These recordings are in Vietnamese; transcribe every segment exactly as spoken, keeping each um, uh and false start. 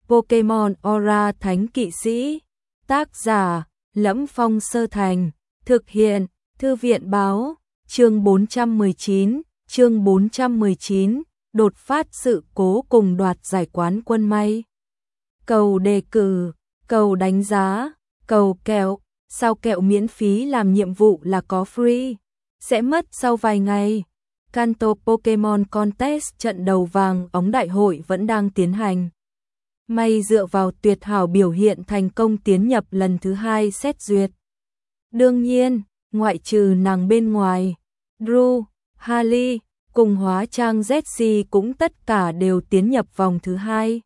Pokemon Aura Thánh Kỵ Sĩ. Tác giả: Lẫm Phong Sơ Thành. Thực hiện: Thư viện báo. Chương bốn trăm mười chín, chương bốn trăm mười chín, đột phát sự cố cùng đoạt giải quán quân may. Cầu đề cử, cầu đánh giá, cầu kẹo, sao kẹo miễn phí làm nhiệm vụ là có free, sẽ mất sau vài ngày. Kanto Pokemon Contest trận đầu vàng ống đại hội vẫn đang tiến hành. May dựa vào tuyệt hảo biểu hiện thành công tiến nhập lần thứ hai xét duyệt. Đương nhiên, ngoại trừ nàng bên ngoài, Drew, Harley, cùng hóa trang Jessie cũng tất cả đều tiến nhập vòng thứ hai.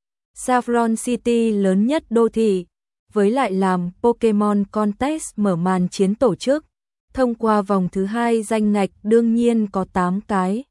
Saffron City lớn nhất đô thị, với lại làm Pokemon Contest mở màn chiến tổ chức, thông qua vòng thứ hai danh ngạch đương nhiên có tám cái.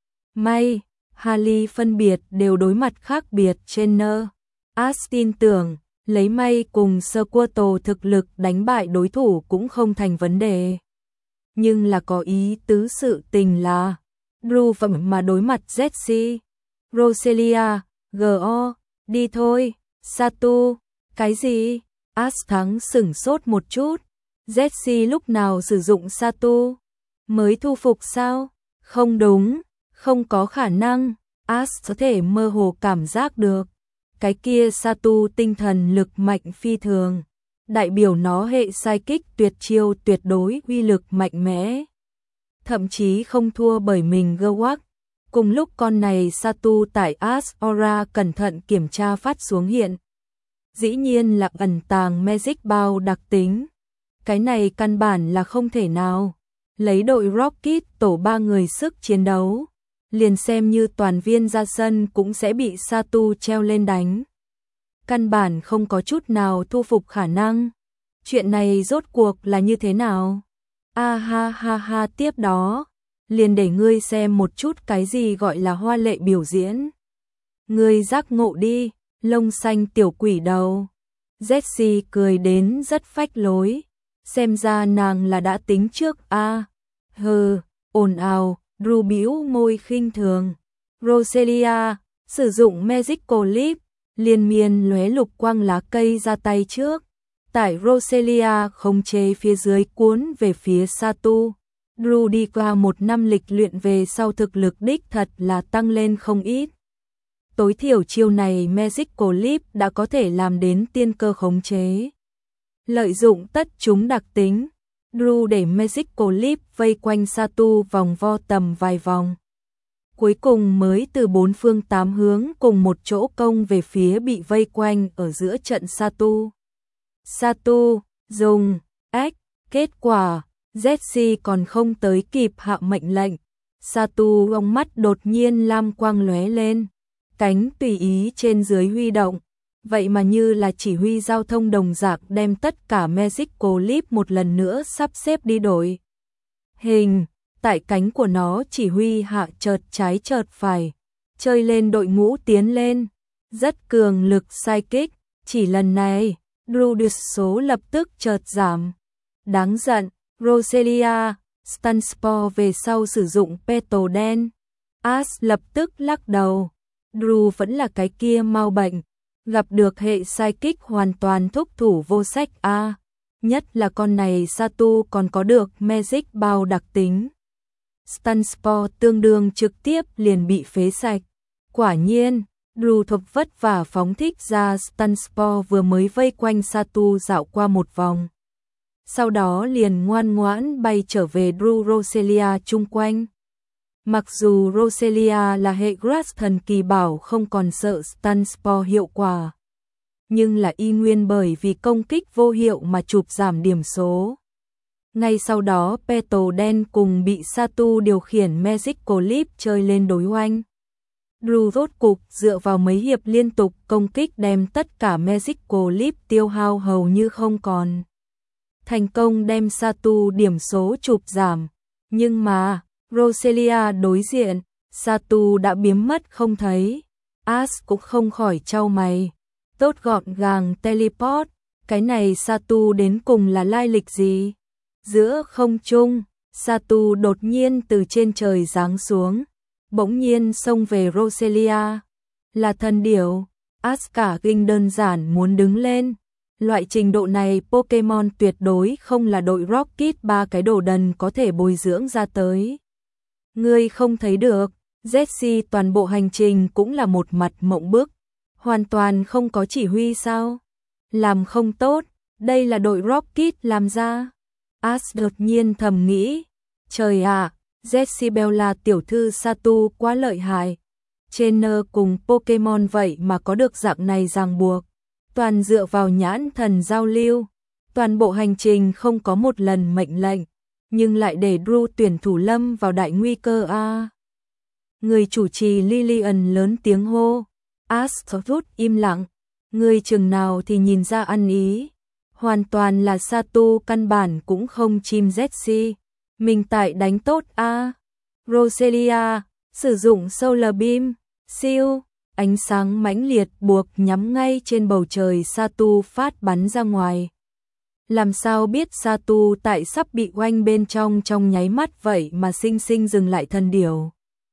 May, Harley phân biệt đều đối mặt khác biệt trainer. Ash tin tưởng, lấy May cùng Squirtle thực lực đánh bại đối thủ cũng không thành vấn đề. Nhưng là có ý tứ sự tình là Drew phẩm mà đối mặt Jessie, Roselia, giê o, đi thôi, Satu, cái gì? Ash thắng sửng sốt một chút. Jessie lúc nào sử dụng Satu? Mới thu phục sao? Không đúng, không có khả năng. Ash có thể mơ hồ cảm giác được. Cái kia Satu tinh thần lực mạnh phi thường, đại biểu nó hệ psychic tuyệt chiêu tuyệt đối uy lực mạnh mẽ. Thậm chí không thua bởi mình Gewak. Cùng lúc con này Satu tại Ash Aura cẩn thận kiểm tra phát xuống hiện. Dĩ nhiên là ẩn tàng Magic Ball đặc tính. Cái này căn bản là không thể nào. Lấy đội Rocket tổ ba người sức chiến đấu, liền xem như toàn viên ra sân cũng sẽ bị Satu treo lên đánh. Căn bản không có chút nào thu phục khả năng. Chuyện này rốt cuộc là như thế nào? A ha ha ha, tiếp đó, liền để ngươi xem một chút cái gì gọi là hoa lệ biểu diễn. Ngươi giác ngộ đi, lông xanh tiểu quỷ đầu. Jessie cười đến rất phách lối. Xem ra nàng là đã tính trước a. À, hừ, ồn ào. Drew bĩu môi khinh thường. Roselia sử dụng Magical Leap, liên miên lóe lục quang lá cây ra tay trước. Tại Roselia khống chế phía dưới cuốn về phía Satu. Drew đi qua một năm lịch luyện về sau thực lực đích thật là tăng lên không ít. Tối thiểu chiêu này Magical Leap đã có thể làm đến tiên cơ khống chế. Lợi dụng tất chúng đặc tính, Drew để Magical Leap vây quanh Satu vòng vo tầm vài vòng. Cuối cùng mới từ bốn phương tám hướng cùng một chỗ công về phía bị vây quanh ở giữa trận Satu. Satu, dùng, ách, kết quả, Jessie còn không tới kịp hạ mệnh lệnh. Satu ông mắt đột nhiên lam quang lóe lên, cánh tùy ý trên dưới huy động. Vậy mà như là chỉ huy giao thông đồng dạng đem tất cả Magical Leap một lần nữa sắp xếp đi đổi. Hình, tại cánh của nó chỉ huy hạ chợt trái chợt phải, chơi lên đội ngũ tiến lên. Rất cường lực psychic, chỉ lần này, Drew được số lập tức chợt giảm. Đáng giận, Roselia, Stun Spore về sau sử dụng petal đen. Ash lập tức lắc đầu. Drew vẫn là cái kia mau bệnh. Gặp được hệ psychic hoàn toàn thúc thủ vô sách a. À, nhất là con này Satu còn có được Magic Ball đặc tính. Stun Spore tương đương trực tiếp liền bị phế sạch. Quả nhiên, Drew thuộc vất vả phóng thích ra Stun Spore vừa mới vây quanh Satu dạo qua một vòng. Sau đó liền ngoan ngoãn bay trở về Drew Roselia chung quanh. Mặc dù Roselia là hệ Grass thần kỳ bảo không còn sợ Stun Spore hiệu quả, nhưng là y nguyên bởi vì công kích vô hiệu mà chụp giảm điểm số. Ngay sau đó petal đen cùng bị Satu điều khiển Magical Leap chơi lên đối oanh. Drew rốt cục dựa vào mấy hiệp liên tục công kích đem tất cả Magical Leap tiêu hao hầu như không còn. Thành công đem Satu điểm số chụp giảm, nhưng mà Roselia đối diện, Satu đã biến mất không thấy. Ash cũng không khỏi chau mày. Tốt gọn gàng teleport, cái này Satu đến cùng là lai lịch gì? Giữa không trung, Satu đột nhiên từ trên trời giáng xuống, bỗng nhiên xông về Roselia. Là thần điểu. Ash cả kinh đơn giản muốn đứng lên. Loại trình độ này Pokemon tuyệt đối không là đội Rocket ba cái đồ đần có thể bồi dưỡng ra tới. Ngươi không thấy được, Jessie toàn bộ hành trình cũng là một mặt mộng bức, hoàn toàn không có chỉ huy sao? Làm không tốt, đây là đội Rocket làm ra. Ash đột nhiên thầm nghĩ, trời ạ, Jessie Bella tiểu thư Satu quá lợi hại. Trainer cùng Pokemon vậy mà có được dạng này ràng buộc, toàn dựa vào nhãn thần giao lưu, toàn bộ hành trình không có một lần mệnh lệnh, nhưng lại để Drew tuyển thủ lâm vào đại nguy cơ a. À. Người chủ trì Lillian lớn tiếng hô, Ash rút im lặng, người chừng nào thì nhìn ra ăn ý, hoàn toàn là Satu căn bản cũng không chim Jessie, mình tại đánh tốt a. À. Roselia sử dụng Solar Beam, siêu, ánh sáng mãnh liệt buộc nhắm ngay trên bầu trời Satu phát bắn ra ngoài. Làm sao biết Satu tại sắp bị oanh bên trong trong nháy mắt vậy mà sinh sinh dừng lại thần điều.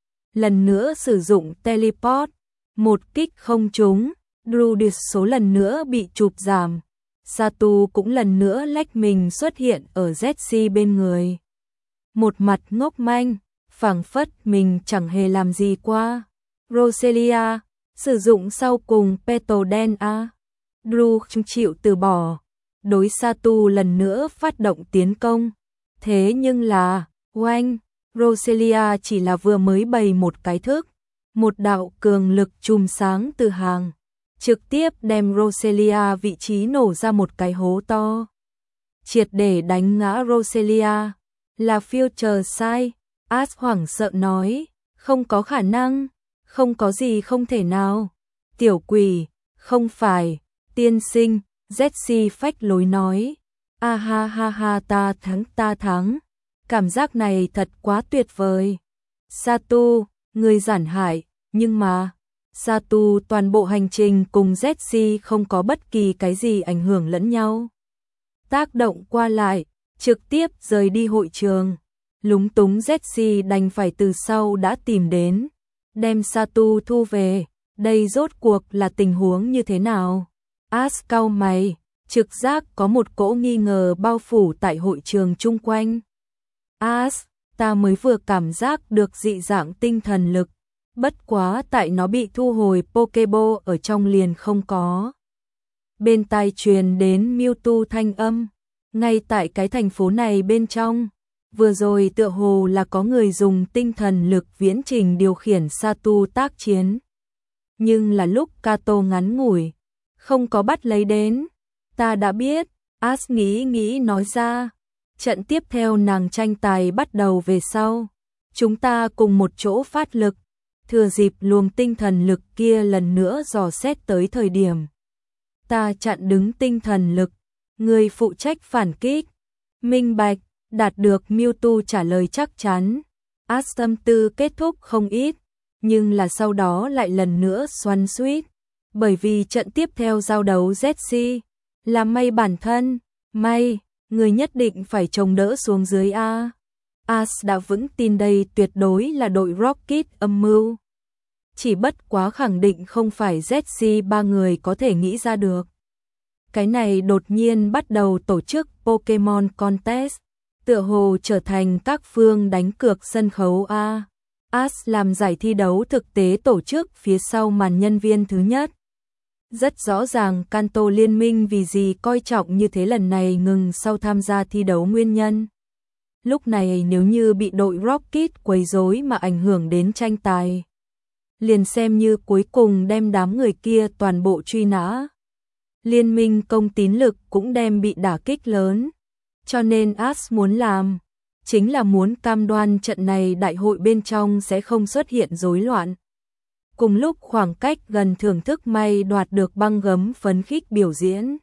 Lần nữa sử dụng teleport, một kích không trúng, Drew số lần nữa bị chụp giảm. Satu cũng lần nữa lách mình xuất hiện ở Jessie bên người. Một mặt ngốc manh, phảng phất mình chẳng hề làm gì qua. Roselia sử dụng sau cùng Petal đen a. Drew không chịu từ bỏ, đối Satu lần nữa phát động tiến công. Thế nhưng là, oanh, Roselia chỉ là vừa mới bày một cái thức, một đạo cường lực chùm sáng từ hàng, trực tiếp đem Roselia vị trí nổ ra một cái hố to. Triệt để đánh ngã Roselia, là Future sai. Ash hoảng sợ nói, không có khả năng, không có gì không thể nào. Tiểu quỷ, không phải, tiên sinh, Jessie phách lối nói, a ha ha ha ta thắng ta thắng, cảm giác này thật quá tuyệt vời. Satu, người giản hại, nhưng mà, Satu toàn bộ hành trình cùng Jessie không có bất kỳ cái gì ảnh hưởng lẫn nhau. Tác động qua lại, trực tiếp rời đi hội trường. Lúng túng Jessie đành phải từ sau đã tìm đến, đem Satu thu về, đây rốt cuộc là tình huống như thế nào? Ash cau mày, trực giác có một cỗ nghi ngờ bao phủ tại hội trường chung quanh. Ash, ta mới vừa cảm giác được dị dạng tinh thần lực, bất quá tại nó bị thu hồi Pokeball ở trong liền không có. Bên tai truyền đến Mewtwo thanh âm, ngay tại cái thành phố này bên trong. Vừa rồi tựa hồ là có người dùng tinh thần lực viễn trình điều khiển Satu tác chiến. Nhưng là lúc Kato ngắn ngủi, không có bắt lấy đến. Ta đã biết, Ash nghĩ nghĩ nói ra. Trận tiếp theo nàng tranh tài bắt đầu về sau. Chúng ta cùng một chỗ phát lực. Thừa dịp luồng tinh thần lực kia lần nữa dò xét tới thời điểm. Ta chặn đứng tinh thần lực. Người phụ trách phản kích. Minh bạch. Đạt được Mewtwo trả lời chắc chắn. Ash tâm tư kết thúc không ít, nhưng là sau đó lại lần nữa xoắn xuýt, bởi vì trận tiếp theo giao đấu Jessie là May bản thân. May, người nhất định phải chống đỡ xuống dưới a. Ash đã vững tin đây tuyệt đối là đội Rocket âm mưu. Chỉ bất quá khẳng định không phải Jessie ba người có thể nghĩ ra được. Cái này đột nhiên bắt đầu tổ chức Pokemon Contest, tựa hồ trở thành các phương đánh cược sân khấu A. Ash làm giải thi đấu thực tế tổ chức phía sau màn nhân viên thứ nhất. Rất rõ ràng Kanto liên minh vì gì coi trọng như thế lần này ngừng sau tham gia thi đấu nguyên nhân. Lúc này nếu như bị đội Rocket quấy rối mà ảnh hưởng đến tranh tài, liền xem như cuối cùng đem đám người kia toàn bộ truy nã. Liên minh công tín lực cũng đem bị đả kích lớn. Cho nên Ash muốn làm, chính là muốn cam đoan trận này đại hội bên trong sẽ không xuất hiện rối loạn. Cùng lúc khoảng cách gần thưởng thức May đoạt được băng gấm phấn khích biểu diễn.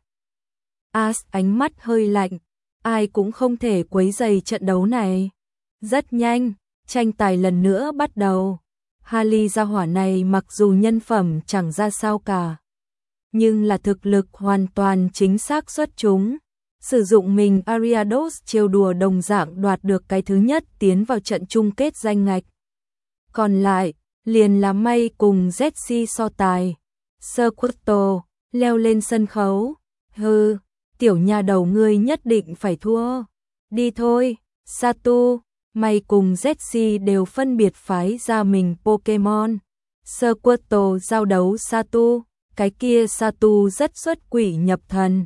Ash ánh mắt hơi lạnh, ai cũng không thể quấy rầy trận đấu này. Rất nhanh, tranh tài lần nữa bắt đầu. Harley gia hỏa này mặc dù nhân phẩm chẳng ra sao cả, nhưng là thực lực hoàn toàn chính xác xuất chúng. Sử dụng mình Ariados trêu đùa đồng dạng đoạt được cái thứ nhất tiến vào trận chung kết danh ngạch. Còn lại, liền là May cùng Jessie so tài. Squirtle leo lên sân khấu. Hừ, tiểu nhà đầu ngươi nhất định phải thua. Đi thôi, Satu, mày cùng Jessie đều phân biệt phái ra mình Pokemon. Squirtle giao đấu Satu, cái kia Satu rất xuất quỷ nhập thần.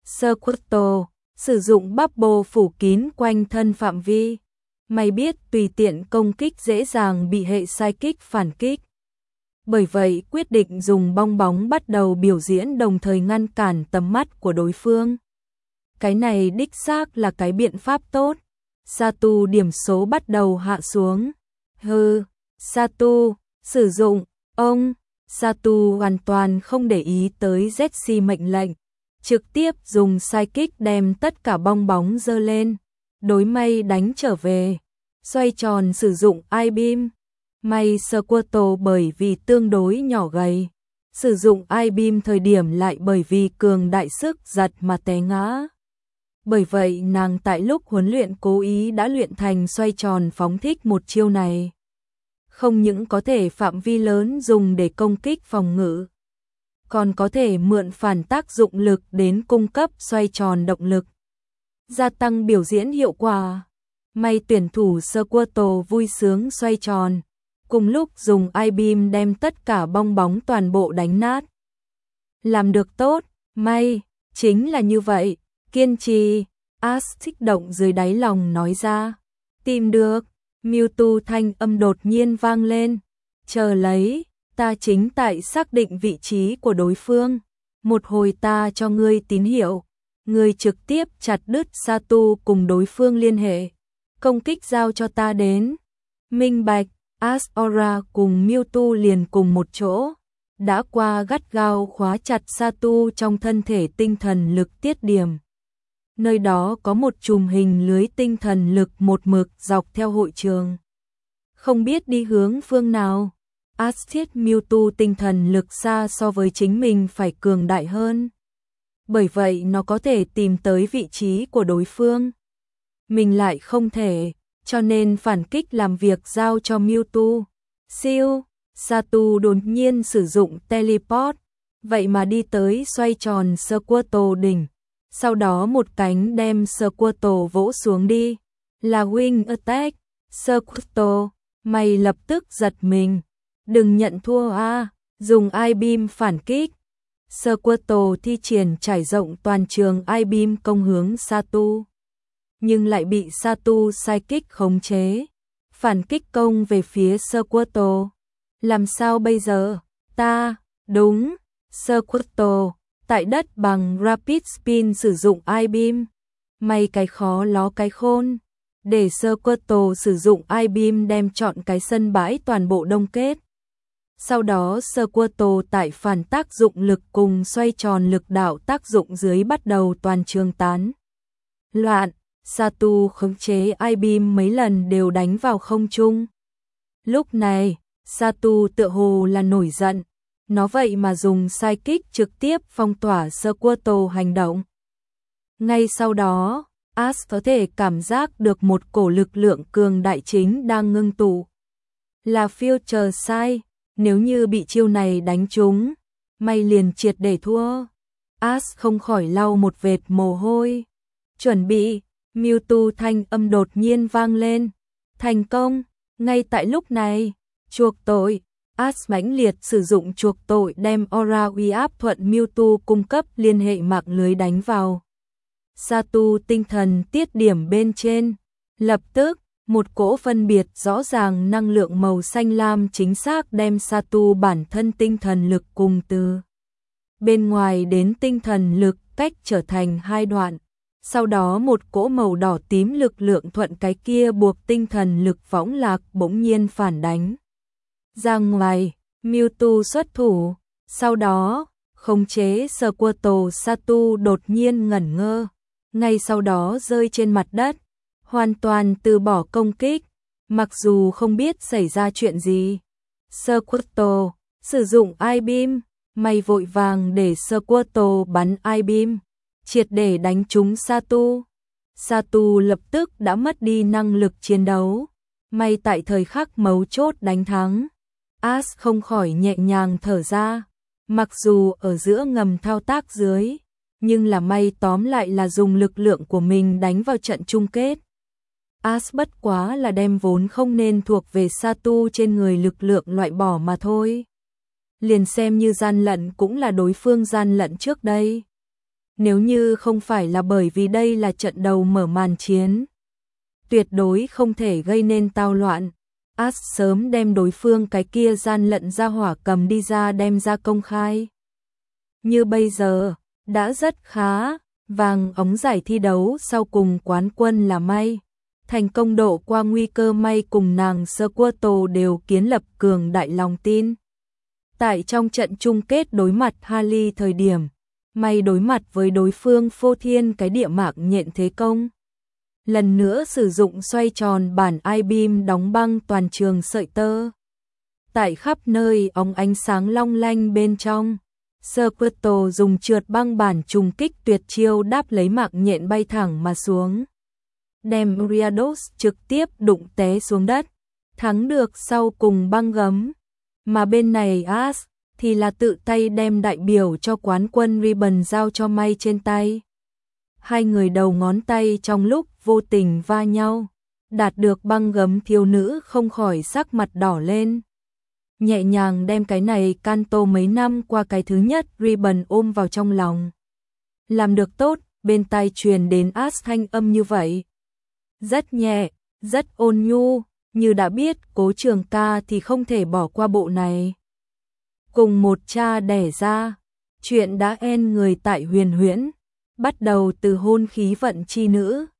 Squirtle sử dụng bubble phủ kín quanh thân phạm vi. Mày biết tùy tiện công kích dễ dàng bị hệ sai kích phản kích. Bởi vậy quyết định dùng bong bóng bắt đầu biểu diễn đồng thời ngăn cản tầm mắt của đối phương. Cái này đích xác là cái biện pháp tốt. Satu điểm số bắt đầu hạ xuống. Hừ, Satu, sử dụng, ông, Satu hoàn toàn không để ý tới Jessie mệnh lệnh. Trực tiếp dùng sai kích đem tất cả bong bóng dơ lên. Đối mây đánh trở về. Xoay tròn sử dụng I-Beam. May Squirtle bởi vì tương đối nhỏ gầy. Sử dụng I-Beam thời điểm lại bởi vì cường đại sức giật mà té ngã. Bởi vậy nàng tại lúc huấn luyện cố ý đã luyện thành xoay tròn phóng thích một chiêu này. Không những có thể phạm vi lớn dùng để công kích phòng ngự, còn có thể mượn phản tác dụng lực đến cung cấp xoay tròn động lực, gia tăng biểu diễn hiệu quả. May tuyển thủ Squirtle vui sướng xoay tròn, cùng lúc dùng I-Beam đem tất cả bong bóng toàn bộ đánh nát. Làm được tốt, may, chính là như vậy, kiên trì, Ash kích động dưới đáy lòng nói ra. Tìm được, Mewtwo thanh âm đột nhiên vang lên. Chờ lấy, ta chính tại xác định vị trí của đối phương. Một hồi ta cho ngươi tín hiệu. Ngươi trực tiếp chặt đứt Satu cùng đối phương liên hệ. Công kích giao cho ta đến. Minh bạch, Azora cùng Mewtwo liền cùng một chỗ. Đã qua gắt gao khóa chặt Satu trong thân thể tinh thần lực tiết điểm. Nơi đó có một chùm hình lưới tinh thần lực một mực dọc theo hội trường. Không biết đi hướng phương nào. Astrid Mewtwo tinh thần lực xa so với chính mình phải cường đại hơn. Bởi vậy nó có thể tìm tới vị trí của đối phương. Mình lại không thể, cho nên phản kích làm việc giao cho Mewtwo. Siêu, Satu đột nhiên sử dụng teleport, vậy mà đi tới xoay tròn Squirtle đỉnh. Sau đó một cánh đem Squirtle vỗ xuống đi. Là Wing Attack. Squirtle, mày lập tức giật mình. Đừng nhận thua a, à, dùng I-Beam phản kích. Squirtle thi triển trải rộng toàn trường I-Beam công hướng Satu. Nhưng lại bị Satu sai kích khống chế. Phản kích công về phía Squirtle. Làm sao bây giờ? Ta, đúng, Squirtle. Tại đất bằng Rapid Spin sử dụng I-Beam. May cái khó ló cái khôn. Để Squirtle sử dụng I-Beam đem chọn cái sân bãi toàn bộ đông kết. Sau đó Squirtle tại phản tác dụng lực cùng xoay tròn lực đạo tác dụng dưới bắt đầu toàn trường tán loạn. Satu khống chế I-Beam mấy lần đều đánh vào không trung. Lúc này, Satu tựa hồ là nổi giận. Nó vậy mà dùng sai kích trực tiếp phong tỏa Squirtle hành động. Ngay sau đó, Ash có thể cảm giác được một cổ lực lượng cường đại chính đang ngưng tụ. Là Future Sight, nếu như bị chiêu này đánh trúng, may liền triệt để thua. Ash không khỏi lau một vệt mồ hôi. Chuẩn bị, Mewtwo thanh âm đột nhiên vang lên. Thành công, ngay tại lúc này, chuộc tội. Ash mãnh liệt sử dụng chuộc tội đem aura uy áp thuận Mewtwo cung cấp liên hệ mạng lưới đánh vào Satu tinh thần tiết điểm bên trên. Lập tức, một cỗ phân biệt rõ ràng năng lượng màu xanh lam chính xác đem Satu bản thân tinh thần lực cùng từ bên ngoài đến tinh thần lực cách trở thành hai đoạn. Sau đó một cỗ màu đỏ tím lực lượng thuận cái kia buộc tinh thần lực võng lạc bỗng nhiên phản đánh ra ngoài. Mewtwo xuất thủ. Sau đó, khống chế Squirtle. Satu đột nhiên ngẩn ngơ. Ngay sau đó rơi trên mặt đất. Hoàn toàn từ bỏ công kích. Mặc dù không biết xảy ra chuyện gì. Squirtle sử dụng I-Beam. May vội vàng để Squirtle bắn I-Beam. Triệt để đánh trúng Satu. Satu lập tức đã mất đi năng lực chiến đấu. May tại thời khắc mấu chốt đánh thắng. Ash không khỏi nhẹ nhàng thở ra. Mặc dù ở giữa ngầm thao tác dưới, nhưng là may tóm lại là dùng lực lượng của mình đánh vào trận chung kết. As bất quá là đem vốn không nên thuộc về Satu trên người lực lượng loại bỏ mà thôi. Liền xem như gian lận cũng là đối phương gian lận trước đây. Nếu như không phải là bởi vì đây là trận đầu mở màn chiến, tuyệt đối không thể gây nên tao loạn. As sớm đem đối phương cái kia gian lận ra hỏa cầm đi ra đem ra công khai. Như bây giờ, đã rất khá, vàng ống giải thi đấu sau cùng quán quân là May. Thành công độ qua nguy cơ May cùng nàng Squirtle đều kiến lập cường đại lòng tin. Tại trong trận chung kết đối mặt Harley thời điểm, May đối mặt với đối phương phô thiên cái địa mạc nhện thế công. Lần nữa sử dụng xoay tròn bản I-beam đóng băng toàn trường sợi tơ. Tại khắp nơi ống ánh sáng long lanh bên trong, Squirtle dùng trượt băng bản trùng kích tuyệt chiêu đáp lấy mạc nhện bay thẳng mà xuống. Đem Riados trực tiếp đụng té xuống đất, thắng được sau cùng băng gấm. Mà bên này As thì là tự tay đem đại biểu cho quán quân ribbon giao cho May trên tay. Hai người đầu ngón tay trong lúc vô tình va nhau, đạt được băng gấm thiếu nữ không khỏi sắc mặt đỏ lên. Nhẹ nhàng đem cái này Kanto mấy năm qua cái thứ nhất ribbon ôm vào trong lòng. Làm được tốt, bên tai truyền đến As thanh âm như vậy. Rất nhẹ, rất ôn nhu, như đã biết Cố Trường Ca thì không thể bỏ qua bộ này. Cùng một cha đẻ ra, chuyện đã en người tại Huyền Huyễn, bắt đầu từ hôn khí vận chi nữ,